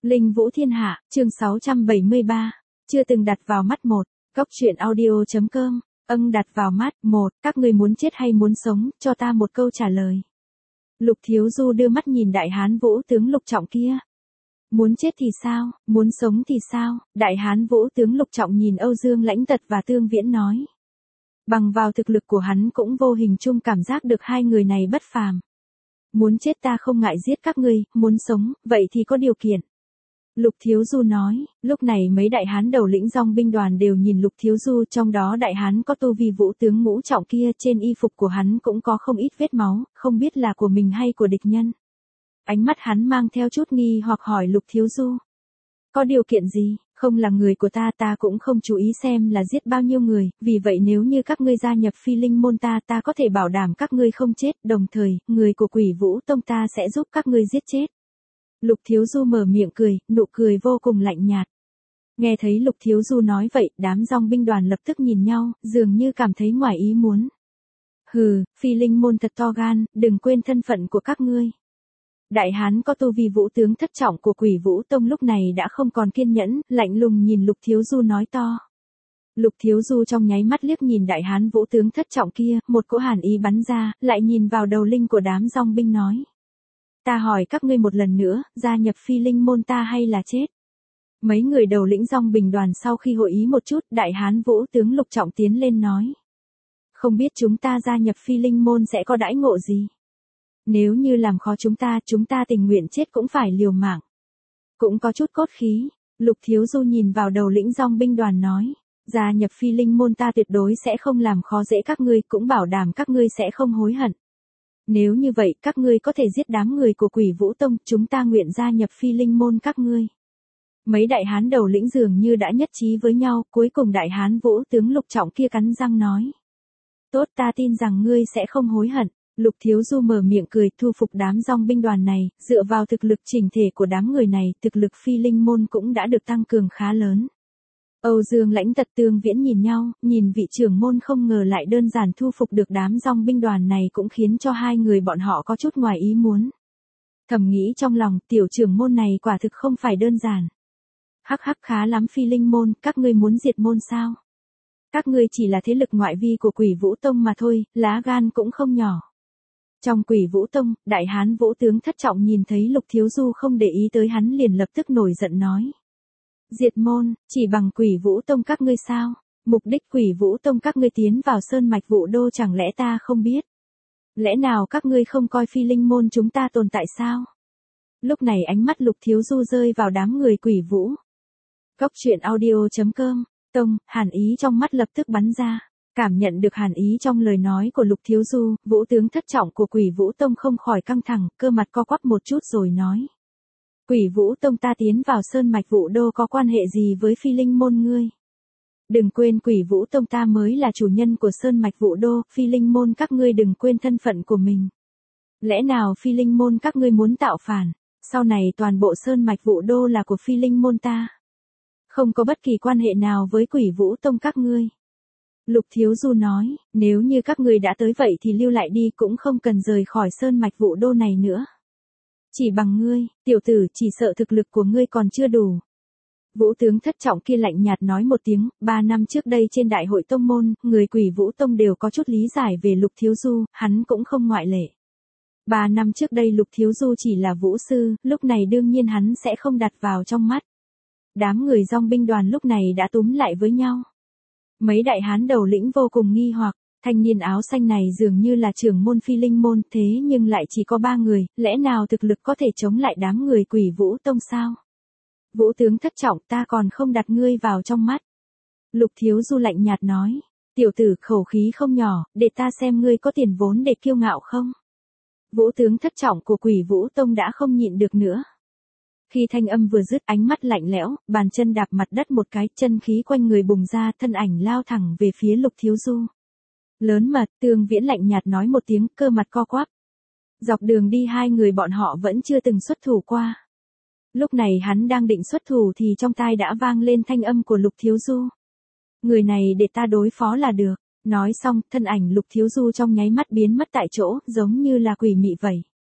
Linh Vũ Thiên Hạ, chương 673. Chưa từng đặt vào mắt một. Góc truyện audio.com. Đặt vào mắt một. Các ngươi muốn chết hay muốn sống, cho ta một câu trả lời. Lục Thiếu Du đưa mắt nhìn đại hán Vũ tướng Lục Trọng kia. Muốn chết thì sao, muốn sống thì sao? Đại hán Vũ tướng Lục Trọng nhìn Âu Dương Lãnh Tật và Tương Viễn nói. Bằng vào thực lực của hắn cũng vô hình chung cảm giác được hai người này bất phàm. Muốn chết ta không ngại giết các ngươi, muốn sống, vậy thì có điều kiện. Lục Thiếu Du nói, lúc này mấy đại hán đầu lĩnh dòng binh đoàn đều nhìn Lục Thiếu Du, trong đó đại hán có tu vi Vũ tướng Ngũ Trọng kia, trên y phục của hắn cũng có không ít vết máu, không biết là của mình hay của địch nhân. Ánh mắt hắn mang theo chút nghi hoặc hỏi Lục Thiếu Du. Có điều kiện gì, không là người của ta cũng không chú ý xem là giết bao nhiêu người, vì vậy nếu như các ngươi gia nhập Phi Linh môn ta có thể bảo đảm các ngươi không chết, đồng thời, người của Quỷ Vũ Tông ta sẽ giúp các ngươi giết chết. Lục Thiếu Du mở miệng cười, nụ cười vô cùng lạnh nhạt. Nghe thấy Lục Thiếu Du nói vậy, đám dòng binh đoàn lập tức nhìn nhau, dường như cảm thấy ngoài ý muốn. Hừ, Phi Linh môn thật to gan, đừng quên thân phận của các ngươi. Đại hán có tu vi Vũ tướng thất trọng của Quỷ Vũ Tông lúc này đã không còn kiên nhẫn, lạnh lùng nhìn Lục Thiếu Du nói to. Lục Thiếu Du trong nháy mắt liếc nhìn đại hán Vũ tướng thất trọng kia, một cỗ hàn ý bắn ra, lại nhìn vào đầu linh của đám dòng binh nói. Ta hỏi các ngươi một lần nữa, gia nhập Phi Linh môn ta hay là chết? Mấy người đầu lĩnh dòng binh đoàn sau khi hội ý một chút, đại hán Vũ tướng Lục Trọng tiến lên nói. Không biết chúng ta gia nhập Phi Linh môn sẽ có đãi ngộ gì? Nếu như làm khó chúng ta tình nguyện chết cũng phải liều mạng. Cũng có chút cốt khí. Lục Thiếu Du nhìn vào đầu lĩnh dòng binh đoàn nói. Gia nhập Phi Linh môn ta tuyệt đối sẽ không làm khó dễ các ngươi, cũng bảo đảm các ngươi sẽ không hối hận. Nếu như vậy các ngươi có thể giết đám người của Quỷ Vũ Tông, chúng ta nguyện gia nhập Phi Linh môn các ngươi. Mấy đại hán đầu lĩnh dường như đã nhất trí với nhau, cuối cùng đại hán Vũ tướng Lục Trọng kia cắn răng nói. Tốt, ta tin rằng ngươi sẽ không hối hận. Lục Thiếu Du mở miệng cười, thu phục đám dòng binh đoàn này, dựa vào thực lực chỉnh thể của đám người này, thực lực Phi Linh môn cũng đã được tăng cường khá lớn. Âu Dương Lãnh Tật Tương Viễn nhìn nhau, nhìn vị trưởng môn không ngờ lại đơn giản thu phục được đám dòng binh đoàn này cũng khiến cho hai người bọn họ có chút ngoài ý muốn. Thầm nghĩ trong lòng, tiểu trưởng môn này quả thực không phải đơn giản. Hắc hắc, khá lắm Phi Linh môn, các ngươi muốn diệt môn sao? Các ngươi chỉ là thế lực ngoại vi của Quỷ Vũ Tông mà thôi, lá gan cũng không nhỏ. Trong Quỷ Vũ Tông, đại hán Vũ tướng thất trọng nhìn thấy Lục Thiếu Du không để ý tới hắn liền lập tức nổi giận nói. Diệt môn, chỉ bằng Quỷ Vũ Tông các ngươi sao? Mục đích Quỷ Vũ Tông các ngươi tiến vào sơn mạch Vũ Đô chẳng lẽ ta không biết? Lẽ nào các ngươi không coi Phi Linh môn chúng ta tồn tại sao? Lúc này ánh mắt Lục Thiếu Du rơi vào đám người Quỷ Vũ. Góc truyện audio.com. Tông, hàn ý trong mắt lập tức bắn ra. Cảm nhận được hàn ý trong lời nói của Lục Thiếu Du, Vũ tướng thất trọng của Quỷ Vũ Tông không khỏi căng thẳng, cơ mặt co quắp một chút rồi nói. Quỷ Vũ Tông ta tiến vào sơn mạch Vũ Đô có quan hệ gì với Phi Linh môn ngươi? Đừng quên Quỷ Vũ Tông ta mới là chủ nhân của sơn mạch Vũ Đô, Phi Linh môn các ngươi đừng quên thân phận của mình. Lẽ nào Phi Linh môn các ngươi muốn tạo phản, sau này toàn bộ sơn mạch Vũ Đô là của Phi Linh môn ta? Không có bất kỳ quan hệ nào với Quỷ Vũ Tông các ngươi. Lục Thiếu Du nói, nếu như các ngươi đã tới vậy thì lưu lại đi, cũng không cần rời khỏi sơn mạch Vũ Đô này nữa. Chỉ bằng ngươi, tiểu tử, chỉ sợ thực lực của ngươi còn chưa đủ. Vũ tướng thất trọng kia lạnh nhạt nói một tiếng, 3 năm trước đây trên đại hội tông môn, người Quỷ Vũ Tông đều có chút lý giải về Lục Thiếu Du, hắn cũng không ngoại lệ. 3 năm trước đây Lục Thiếu Du chỉ là vũ sư, lúc này đương nhiên hắn sẽ không đặt vào trong mắt. Đám người dòng binh đoàn lúc này đã túm lại với nhau. Mấy đại hán đầu lĩnh vô cùng nghi hoặc, thanh niên áo xanh này dường như là trưởng môn Phi Linh môn, thế nhưng lại chỉ có 3 người, lẽ nào thực lực có thể chống lại đám người Quỷ Vũ Tông sao? Vũ tướng thất trọng, ta còn không đặt ngươi vào trong mắt. Lục Thiếu Du lạnh nhạt nói, tiểu tử khẩu khí không nhỏ, để ta xem ngươi có tiền vốn để kiêu ngạo không? Vũ tướng thất trọng của Quỷ Vũ Tông đã không nhịn được nữa. Khi thanh âm vừa dứt, ánh mắt lạnh lẽo, bàn chân đạp mặt đất một cái, chân khí quanh người bùng ra, thân ảnh lao thẳng về phía Lục Thiếu Du. Lớn mật, Tương Viễn lạnh nhạt nói một tiếng, cơ mặt co quắp. Dọc đường đi hai người bọn họ vẫn chưa từng xuất thủ qua. Lúc này hắn đang định xuất thủ thì trong tai đã vang lên thanh âm của Lục Thiếu Du. Người này để ta đối phó là được. Nói xong, thân ảnh Lục Thiếu Du trong nháy mắt biến mất tại chỗ, giống như là quỷ mị vậy.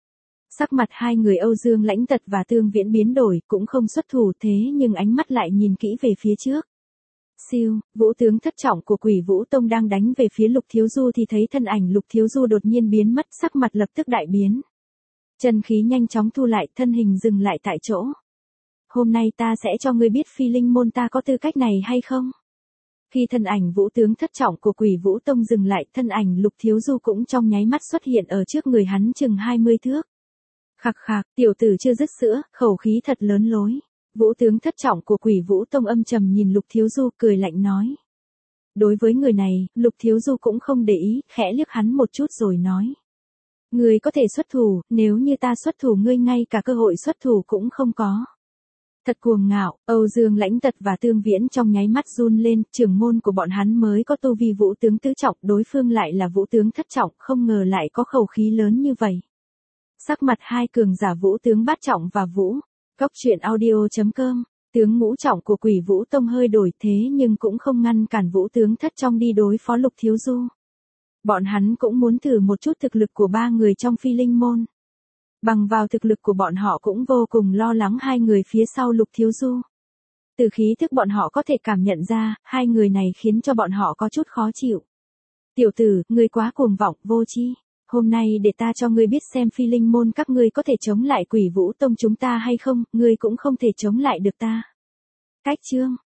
Sắc mặt hai người Âu Dương Lãnh Tật và Tương Viễn biến đổi, cũng không xuất thủ thế nhưng ánh mắt lại nhìn kỹ về phía trước. Siêu, vũ tướng thất trọng của Quỷ Vũ Tông đang đánh về phía Lục Thiếu Du thì thấy thân ảnh Lục Thiếu Du đột nhiên biến mất, sắc mặt lập tức đại biến. Chân khí nhanh chóng thu lại, thân hình dừng lại tại chỗ. Hôm nay ta sẽ cho ngươi biết phi linh môn ta có tư cách này hay không? Khi thân ảnh vũ tướng thất trọng của Quỷ Vũ Tông dừng lại, thân ảnh Lục Thiếu Du cũng trong nháy mắt xuất hiện ở trước người hắn chừng 20 thước. Khạc khạc, tiểu tử chưa dứt sữa, khẩu khí thật lớn lối. Vũ tướng thất trọng của Quỷ Vũ Tông âm trầm nhìn Lục Thiếu Du cười lạnh nói. Đối với người này, Lục Thiếu Du cũng không để ý, khẽ liếc hắn một chút rồi nói. Ngươi có thể xuất thủ, nếu như ta xuất thủ ngươi ngay cả cơ hội xuất thủ cũng không có. Thật cuồng ngạo, Âu Dương Lãnh Tật và Tương Viễn trong nháy mắt run lên, trưởng môn của bọn hắn mới có tu vi vũ tướng tứ trọng, đối phương lại là vũ tướng thất trọng, không ngờ lại có khẩu khí lớn như vậy. Sắc mặt hai cường giả vũ tướng bát trọng và vũ. Cốc truyện audio.com, tướng ngũ trọng của Quỷ Vũ Tông hơi đổi thế nhưng cũng không ngăn cản vũ tướng thất trong đi đối phó Lục Thiếu Du. Bọn hắn cũng muốn thử một chút thực lực của ba người trong phi linh môn. Bằng vào thực lực của bọn họ cũng vô cùng lo lắng hai người phía sau Lục Thiếu Du. Từ khí thức bọn họ có thể cảm nhận ra, hai người này khiến cho bọn họ có chút khó chịu. Tiểu tử, ngươi quá cuồng vọng, vô tri. Hôm nay để ta cho ngươi biết xem phi linh môn các ngươi có thể chống lại Quỷ Vũ Tông chúng ta hay không, ngươi cũng không thể chống lại được ta. Cách chương